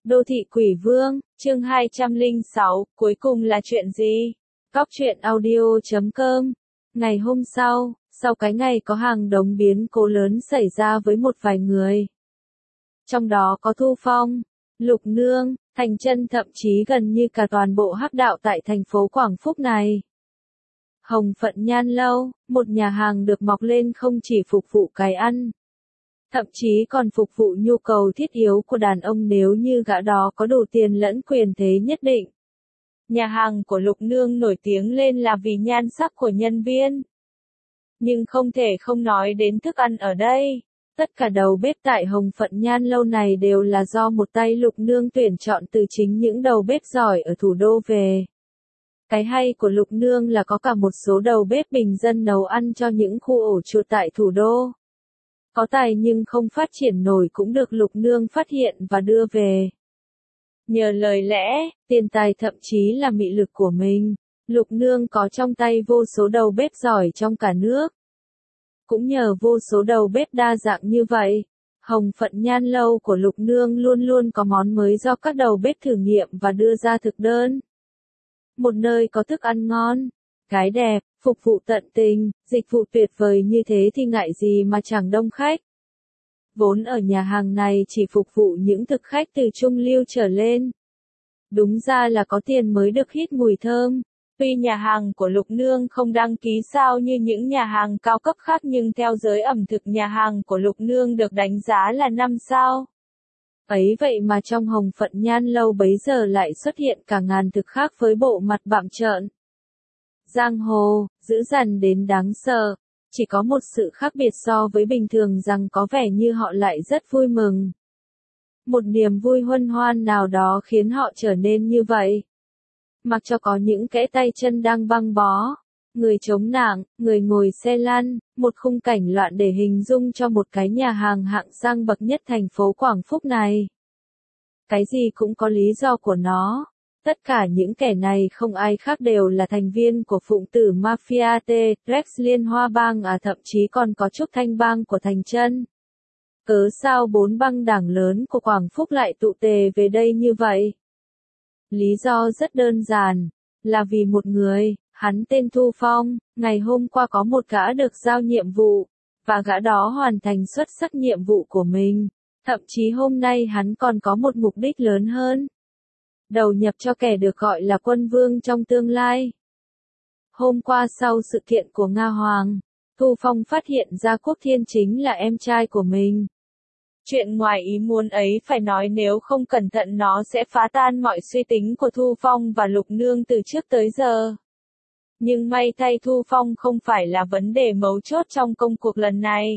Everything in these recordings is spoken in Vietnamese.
Đô thị quỷ vương, chương 206, cuối cùng là chuyện gì? Góc truyện audio.com. Ngày hôm sau cái ngày có hàng đống biến cố lớn xảy ra với một vài người. Trong đó có Thu Phong, Lục Nương, Thành Chân, thậm chí gần như cả toàn bộ hắc đạo tại thành phố Quảng Phúc này. Hồng Phận Nhan Lâu, một nhà hàng được mọc lên không chỉ phục vụ cái ăn, thậm chí còn phục vụ nhu cầu thiết yếu của đàn ông nếu như gã đó có đủ tiền lẫn quyền thế nhất định. Nhà hàng của Lục Nương nổi tiếng lên là vì nhan sắc của nhân viên. Nhưng không thể không nói đến thức ăn ở đây. Tất cả đầu bếp tại Hồng Phận Nhan Lâu này đều là do một tay Lục Nương tuyển chọn từ chính những đầu bếp giỏi ở thủ đô về. Cái hay của Lục Nương là có cả một số đầu bếp bình dân nấu ăn cho những khu ổ chuột tại thủ đô. Có tài nhưng không phát triển nổi cũng được Lục Nương phát hiện và đưa về. Nhờ lời lẽ, tiền tài thậm chí là mị lực của mình, Lục Nương có trong tay vô số đầu bếp giỏi trong cả nước. Cũng nhờ vô số đầu bếp đa dạng như vậy, Hồng Phận Nhan Lâu của Lục Nương luôn luôn có món mới do các đầu bếp thử nghiệm và đưa ra thực đơn. Một nơi có thức ăn ngon, gái đẹp, phục vụ tận tình, dịch vụ tuyệt vời như thế thì ngại gì mà chẳng đông khách. Vốn ở nhà hàng này chỉ phục vụ những thực khách từ trung lưu trở lên. Đúng ra là có tiền mới được hít mùi thơm. Tuy nhà hàng của Lục Nương không đăng ký sao như những nhà hàng cao cấp khác nhưng theo giới ẩm thực nhà hàng của Lục Nương được đánh giá là 5 sao. Ấy vậy mà trong Hồng Phận Nhan Lâu bấy giờ lại xuất hiện cả ngàn thực khác với bộ mặt bặm trợn. Giang hồ, dữ dằn đến đáng sợ. Chỉ có một sự khác biệt so với bình thường rằng có vẻ như họ lại rất vui mừng. Một niềm vui huân hoan nào đó khiến họ trở nên như vậy. Mặc cho có những kẽ tay chân đang băng bó, người chống nạng, người ngồi xe lăn, một khung cảnh loạn để hình dung cho một cái nhà hàng hạng sang bậc nhất thành phố Quảng Phúc này. Cái gì cũng có lý do của nó. Tất cả những kẻ này không ai khác đều là thành viên của phụng tử Mafia T-Rex Liên Hoa Bang thậm chí còn có Trúc Thanh Bang của Thành Chân. Cớ sao 4 băng đảng lớn của Quảng Phúc lại tụ tề về đây như vậy? Lý do rất đơn giản, là vì một người, hắn tên Thu Phong, ngày hôm qua có một gã được giao nhiệm vụ, và gã đó hoàn thành xuất sắc nhiệm vụ của mình. Thậm chí hôm nay hắn còn có một mục đích lớn hơn. Đầu nhập cho kẻ được gọi là quân vương trong tương lai. Hôm qua sau sự kiện của Nga Hoàng, Thu Phong phát hiện ra Quốc Thiên chính là em trai của mình. Chuyện ngoài ý muốn ấy phải nói nếu không cẩn thận nó sẽ phá tan mọi suy tính của Thu Phong và Lục Nương từ trước tới giờ. Nhưng may thay Thu Phong không phải là vấn đề mấu chốt trong công cuộc lần này.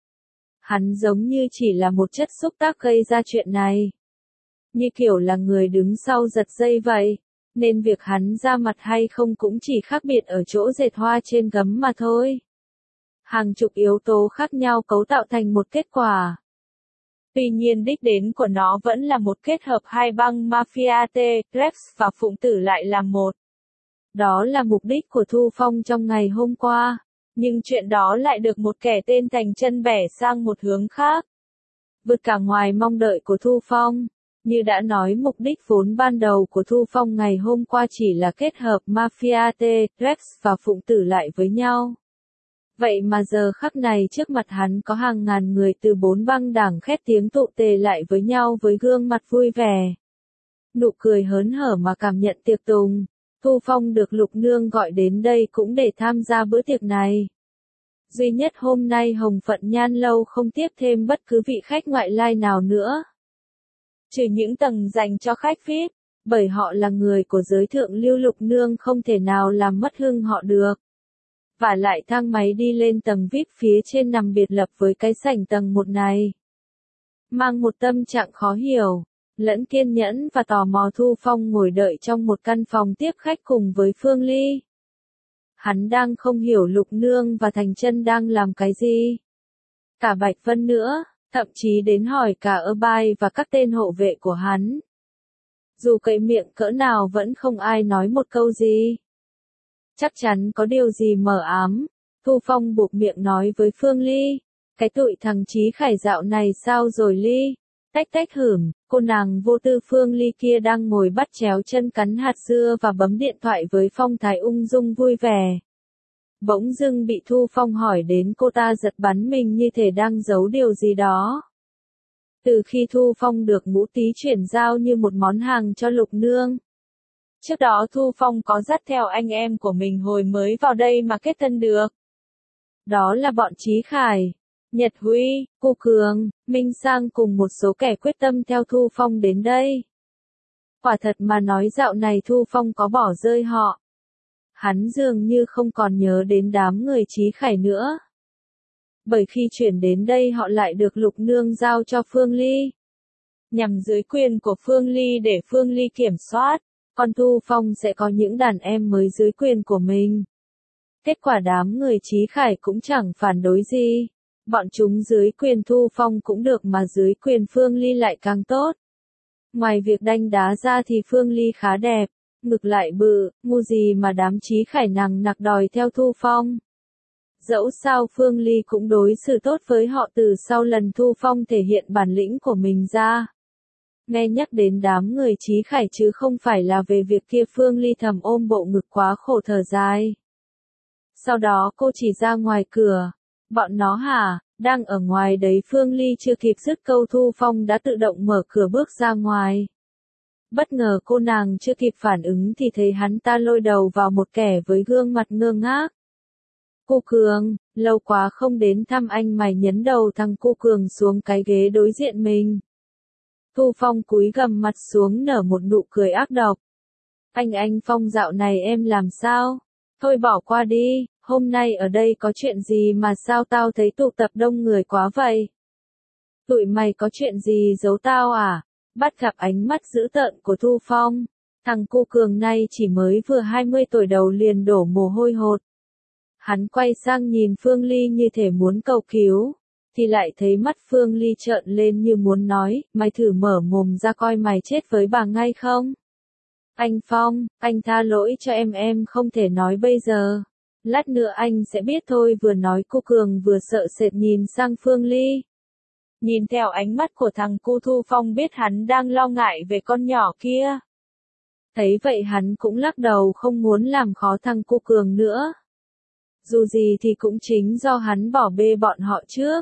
Hắn giống như chỉ là một chất xúc tác gây ra chuyện này. Như kiểu là người đứng sau giật dây vậy, nên việc hắn ra mặt hay không cũng chỉ khác biệt ở chỗ dệt hoa trên gấm mà thôi. Hàng chục yếu tố khác nhau cấu tạo thành một kết quả. Tuy nhiên đích đến của nó vẫn là một kết hợp hai băng Mafia T-Rex và Phụng Tử lại là một. Đó là mục đích của Thu Phong trong ngày hôm qua, nhưng chuyện đó lại được một kẻ tên Thành Chân bẻ sang một hướng khác. Vượt cả ngoài mong đợi của Thu Phong. Như đã nói mục đích vốn ban đầu của Thu Phong ngày hôm qua chỉ là kết hợp Mafia T-Rex và Phụng Tử lại với nhau. Vậy mà giờ khắc này trước mặt hắn có hàng ngàn người từ 4 băng đảng khét tiếng tụ tề lại với nhau với gương mặt vui vẻ. Nụ cười hớn hở mà cảm nhận tiệc tùng. Thu Phong được Lục Nương gọi đến đây cũng để tham gia bữa tiệc này. Duy nhất hôm nay Hồng Phận Nhan Lâu không tiếp thêm bất cứ vị khách ngoại lai nào nữa. Trừ những tầng dành cho khách VIP, bởi họ là người của giới thượng lưu, Lục Nương không thể nào làm mất hưng họ được. Và lại thang máy đi lên tầng VIP phía trên nằm biệt lập với cái sảnh tầng 1 này. Mang một tâm trạng khó hiểu, lẫn kiên nhẫn và tò mò, Thu Phong ngồi đợi trong một căn phòng tiếp khách cùng với Phương Ly. Hắn đang không hiểu Lục Nương và Thành Chân đang làm cái gì. Cả Bạch Vân nữa. Thậm chí đến hỏi cả Bai và các tên hộ vệ của hắn. Dù cậy miệng cỡ nào vẫn không ai nói một câu gì. Chắc chắn có điều gì mờ ám. Thu Phong buộc miệng nói với Phương Ly. Cái tụi thằng Chí Khải dạo này sao rồi Ly? Tách tách hửm, cô nàng vô tư Phương Ly kia đang ngồi bắt chéo chân cắn hạt dưa và bấm điện thoại với phong thái ung dung vui vẻ. Bỗng dưng bị Thu Phong hỏi đến, cô ta giật bắn mình như thể đang giấu điều gì đó. Từ khi Thu Phong được Ngũ Tý chuyển giao như một món hàng cho Lục Nương. Trước đó Thu Phong có dắt theo anh em của mình hồi mới vào đây mà kết thân được. Đó là bọn Chí Khải, Nhật Huy, Cô Cường, Minh Sang cùng một số kẻ quyết tâm theo Thu Phong đến đây. Quả thật mà nói dạo này Thu Phong có bỏ rơi họ. Hắn dường như không còn nhớ đến đám người Chí Khải nữa. Bởi khi chuyển đến đây họ lại được Lục Nương giao cho Phương Ly. Nhằm dưới quyền của Phương Ly để Phương Ly kiểm soát, còn Thu Phong sẽ có những đàn em mới dưới quyền của mình. Kết quả đám người Chí Khải cũng chẳng phản đối gì. Bọn chúng dưới quyền Thu Phong cũng được mà dưới quyền Phương Ly lại càng tốt. Ngoài việc đanh đá ra thì Phương Ly khá đẹp, ngực lại bự, ngu gì mà đám Chí Khải nằng nặc đòi theo Thu Phong. Dẫu sao Phương Ly cũng đối xử tốt với họ từ sau lần Thu Phong thể hiện bản lĩnh của mình ra. Nghe nhắc đến đám người Chí Khải chứ không phải là về việc kia, Phương Ly thầm ôm bộ ngực quá khổ thở dài. Sau đó cô chỉ ra ngoài cửa. Bọn nó hả, đang ở ngoài đấy. Phương Ly chưa kịp dứt câu Thu Phong đã tự động mở cửa bước ra ngoài. Bất ngờ cô nàng chưa kịp phản ứng thì thấy hắn ta lôi đầu vào một kẻ với gương mặt ngơ ngác. Cô Cường, lâu quá không đến thăm anh. Mày nhấn đầu thằng cô Cường xuống cái ghế đối diện mình. Thu Phong cúi gằm mặt xuống nở một nụ cười ác độc. Anh Phong, dạo này em làm sao? Thôi bỏ qua đi, hôm nay ở đây có chuyện gì mà sao tao thấy tụ tập đông người quá vậy? Tụi mày có chuyện gì giấu tao à? Bắt gặp ánh mắt dữ tợn của Thu Phong, thằng cô Cường này chỉ mới vừa 20 tuổi đầu liền đổ mồ hôi hột. Hắn quay sang nhìn Phương Ly như thể muốn cầu cứu, thì lại thấy mắt Phương Ly trợn lên như muốn nói, mày thử mở mồm ra coi mày chết với bà ngay không? Anh Phong, anh tha lỗi cho em không thể nói bây giờ. Lát nữa anh sẽ biết thôi. Vừa nói cô Cường vừa sợ sệt nhìn sang Phương Ly. Nhìn theo ánh mắt của thằng cu, Thu Phong biết hắn đang lo ngại về con nhỏ kia. Thấy vậy hắn cũng lắc đầu không muốn làm khó thằng cô Cường nữa. Dù gì thì cũng chính do hắn bỏ bê bọn họ trước.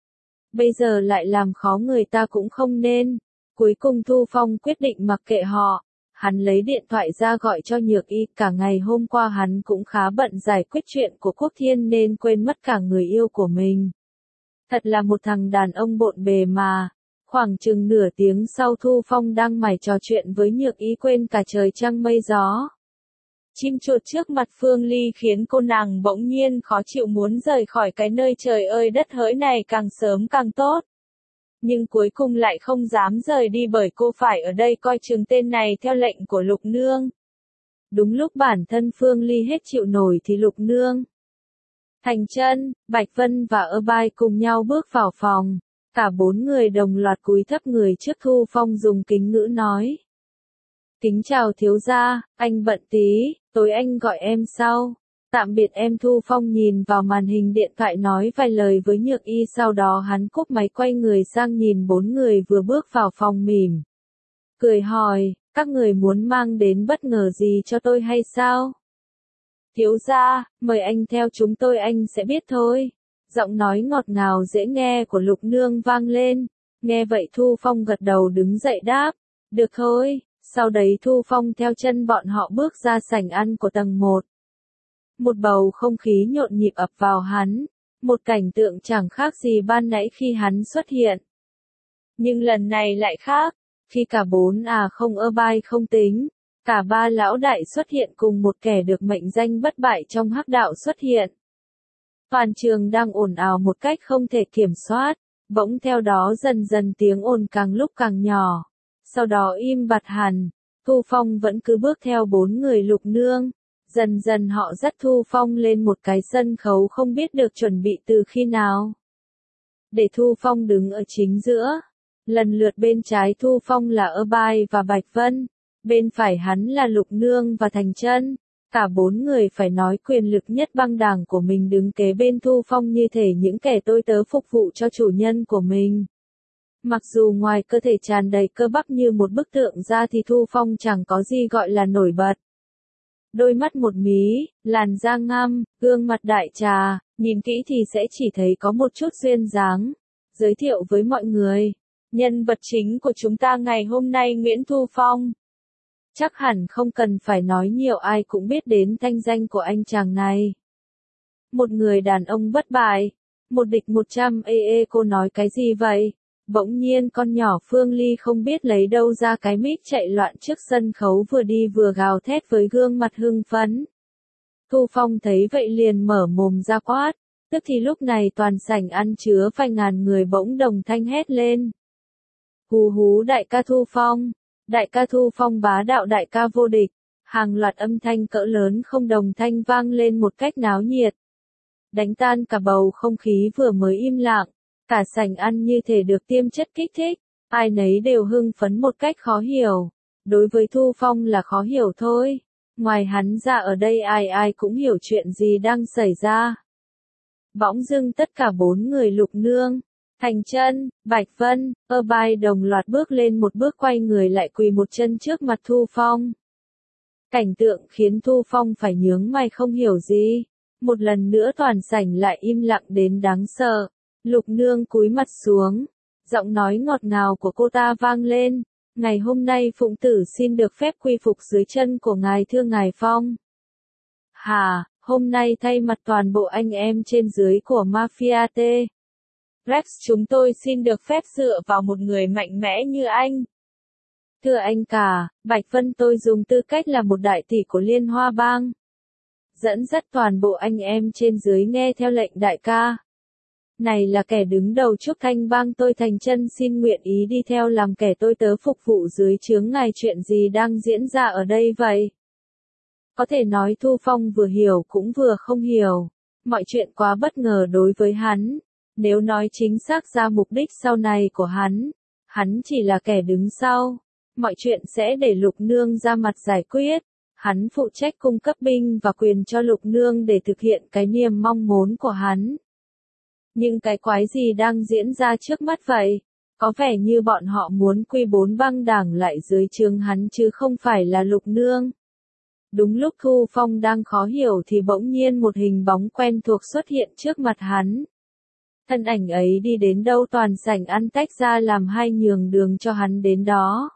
Bây giờ lại làm khó người ta cũng không nên. Cuối cùng Thu Phong quyết định mặc kệ họ. Hắn lấy điện thoại ra gọi cho Nhược Y. Cả ngày hôm qua hắn cũng khá bận giải quyết chuyện của Quốc Thiên nên quên mất cả người yêu của mình. Thật là một thằng đàn ông bộn bề mà. Khoảng chừng nửa tiếng sau Thu Phong đang mải trò chuyện với Nhược Y quên cả trời trăng mây gió. Chim chuột trước mặt Phương Ly khiến cô nàng bỗng nhiên khó chịu muốn rời khỏi cái nơi trời ơi đất hỡi này càng sớm càng tốt. Nhưng cuối cùng lại không dám rời đi bởi cô phải ở đây coi chừng tên này theo lệnh của Lục Nương. Đúng lúc bản thân Phương Ly hết chịu nổi thì Lục Nương, Thành Chân, Bạch Vân và Ơ Bai cùng nhau bước vào phòng. Cả bốn người đồng loạt cúi thấp người trước Thu Phong dùng kính ngữ nói. Kính chào thiếu gia, anh bận tí, tối anh gọi em sau. Tạm biệt em. Thu Phong nhìn vào màn hình điện thoại nói vài lời với Nhược Y, sau đó hắn cúp máy quay người sang nhìn bốn người vừa bước vào phòng mỉm. Cười hỏi, các người muốn mang đến bất ngờ gì cho tôi hay sao? Thiếu gia, mời anh theo chúng tôi anh sẽ biết thôi. Giọng nói ngọt ngào dễ nghe của Lục Nương vang lên. Nghe vậy Thu Phong gật đầu đứng dậy đáp. Được thôi. Sau đấy Thu Phong theo chân bọn họ bước ra sảnh ăn của tầng 1. Một bầu không khí nhộn nhịp ập vào hắn. Một cảnh tượng chẳng khác gì ban nãy khi hắn xuất hiện. Nhưng lần này lại khác. Khi cả bốn không Ơ Bai không tính. Cả ba lão đại xuất hiện cùng một kẻ được mệnh danh bất bại trong hắc đạo xuất hiện. Toàn trường đang ồn ào một cách không thể kiểm soát. Bỗng theo đó dần dần tiếng ồn càng lúc càng nhỏ. Sau đó im bặt hẳn. Thu Phong vẫn cứ bước theo bốn người Lục Nương. Dần dần họ dắt Thu Phong lên một cái sân khấu không biết được chuẩn bị từ khi nào. Để Thu Phong đứng ở chính giữa. Lần lượt bên trái Thu Phong là Ơ Bai và Bạch Vân. Bên phải hắn là Lục Nương và Thành Chân. Cả bốn người phải nói quyền lực nhất băng đảng của mình đứng kế bên Thu Phong như thể những kẻ tôi tớ phục vụ cho chủ nhân của mình. Mặc dù ngoài cơ thể tràn đầy cơ bắp như một bức tượng ra thì Thu Phong chẳng có gì gọi là nổi bật. Đôi mắt một mí, làn da ngăm, gương mặt đại trà, nhìn kỹ thì sẽ chỉ thấy có một chút duyên dáng. Giới thiệu với mọi người, nhân vật chính của chúng ta ngày hôm nay Nguyễn Thu Phong. Chắc hẳn không cần phải nói nhiều ai cũng biết đến thanh danh của anh chàng này. Một người đàn ông bất bại, một địch 100 cô nói cái gì vậy? Bỗng nhiên con nhỏ Phương Ly không biết lấy đâu ra cái mic chạy loạn trước sân khấu vừa đi vừa gào thét với gương mặt hưng phấn. Thu Phong thấy vậy liền mở mồm ra quát, tức thì lúc này toàn sảnh ăn chứa vài ngàn người bỗng đồng thanh hét lên. Hú hú đại ca Thu Phong bá đạo đại ca vô địch, hàng loạt âm thanh cỡ lớn không đồng thanh vang lên một cách náo nhiệt. Đánh tan cả bầu không khí vừa mới im lặng. Cả sảnh ăn như thể được tiêm chất kích thích, ai nấy đều hưng phấn một cách khó hiểu. Đối với Thu Phong là khó hiểu thôi, ngoài hắn ra ở đây ai cũng hiểu chuyện gì đang xảy ra. Bỗng dưng tất cả 4 người Lục Nương, Thành Chân, Bạch Vân, Bai đồng loạt bước lên một bước quay người lại quỳ một chân trước mặt Thu Phong. Cảnh tượng khiến Thu Phong phải nhướng mày không hiểu gì. Một lần nữa toàn sảnh lại im lặng đến đáng sợ. Lục Nương cúi mặt xuống, giọng nói ngọt ngào của cô ta vang lên, ngày hôm nay Phụng Tử xin được phép quy phục dưới chân của ngài thưa ngài Phong. Hà, hôm nay thay mặt toàn bộ anh em trên dưới của Mafia T. Rex chúng tôi xin được phép dựa vào một người mạnh mẽ như anh. Thưa anh cả, Bạch Vân tôi dùng tư cách là một đại tỷ của Liên Hoa Bang. Dẫn dắt toàn bộ anh em trên dưới nghe theo lệnh đại ca. Này là kẻ đứng đầu Trúc Thanh Bang tôi Thành Chân xin nguyện ý đi theo làm kẻ tôi tớ phục vụ dưới trướng ngài chuyện gì đang diễn ra ở đây vậy? Có thể nói Thu Phong vừa hiểu cũng vừa không hiểu. Mọi chuyện quá bất ngờ đối với hắn. Nếu nói chính xác ra mục đích sau này của hắn chỉ là kẻ đứng sau. Mọi chuyện sẽ để Lục Nương ra mặt giải quyết. Hắn phụ trách cung cấp binh và quyền cho Lục Nương để thực hiện cái niềm mong muốn của hắn. Nhưng cái quái gì đang diễn ra trước mắt vậy? Có vẻ như bọn họ muốn quy 4 băng đảng lại dưới trướng hắn chứ không phải là Lục Nương. Đúng lúc Thu Phong đang khó hiểu thì bỗng nhiên một hình bóng quen thuộc xuất hiện trước mặt hắn. Thân ảnh ấy đi đến đâu toàn sảnh ăn tách ra làm hai nhường đường cho hắn đến đó.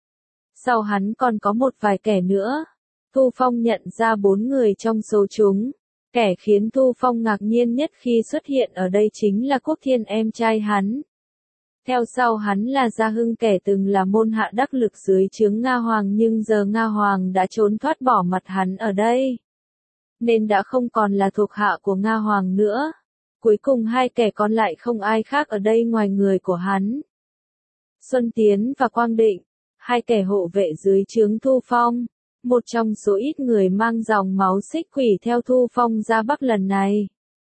Sau hắn còn có một vài kẻ nữa. Thu Phong nhận ra 4 người trong số chúng. Kẻ khiến Thu Phong ngạc nhiên nhất khi xuất hiện ở đây chính là Quốc Thiên em trai hắn. Theo sau hắn là Gia Hưng kẻ từng là môn hạ đắc lực dưới trướng Nga Hoàng nhưng giờ Nga Hoàng đã trốn thoát bỏ mặt hắn ở đây. Nên đã không còn là thuộc hạ của Nga Hoàng nữa. Cuối cùng hai kẻ còn lại không ai khác ở đây ngoài người của hắn. Xuân Tiến và Quang Định, hai kẻ hộ vệ dưới trướng Thu Phong. Một trong số ít người mang dòng máu xích quỷ theo Thu Phong ra Bắc lần này.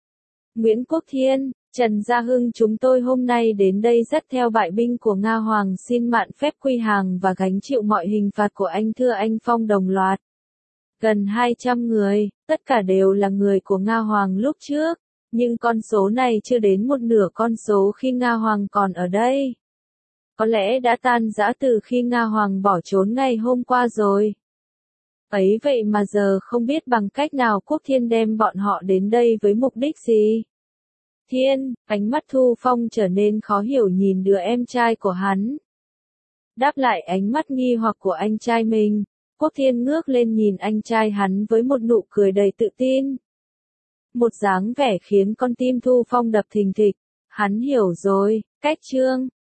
Nguyễn Quốc Thiên, Trần Gia Hưng chúng tôi hôm nay đến đây dắt theo bại binh của Nga Hoàng xin mạn phép quy hàng và gánh chịu mọi hình phạt của anh thưa anh Phong đồng loạt. Gần 200 người, tất cả đều là người của Nga Hoàng lúc trước, nhưng con số này chưa đến một nửa con số khi Nga Hoàng còn ở đây. Có lẽ đã tan rã từ khi Nga Hoàng bỏ trốn ngày hôm qua rồi. Ấy vậy mà giờ không biết bằng cách nào Quốc Thiên đem bọn họ đến đây với mục đích gì. Thiên, ánh mắt Thu Phong trở nên khó hiểu nhìn đứa em trai của hắn. Đáp lại ánh mắt nghi hoặc của anh trai mình, Quốc Thiên ngước lên nhìn anh trai hắn với một nụ cười đầy tự tin. Một dáng vẻ khiến con tim Thu Phong đập thình thịch, hắn hiểu rồi, cách Trương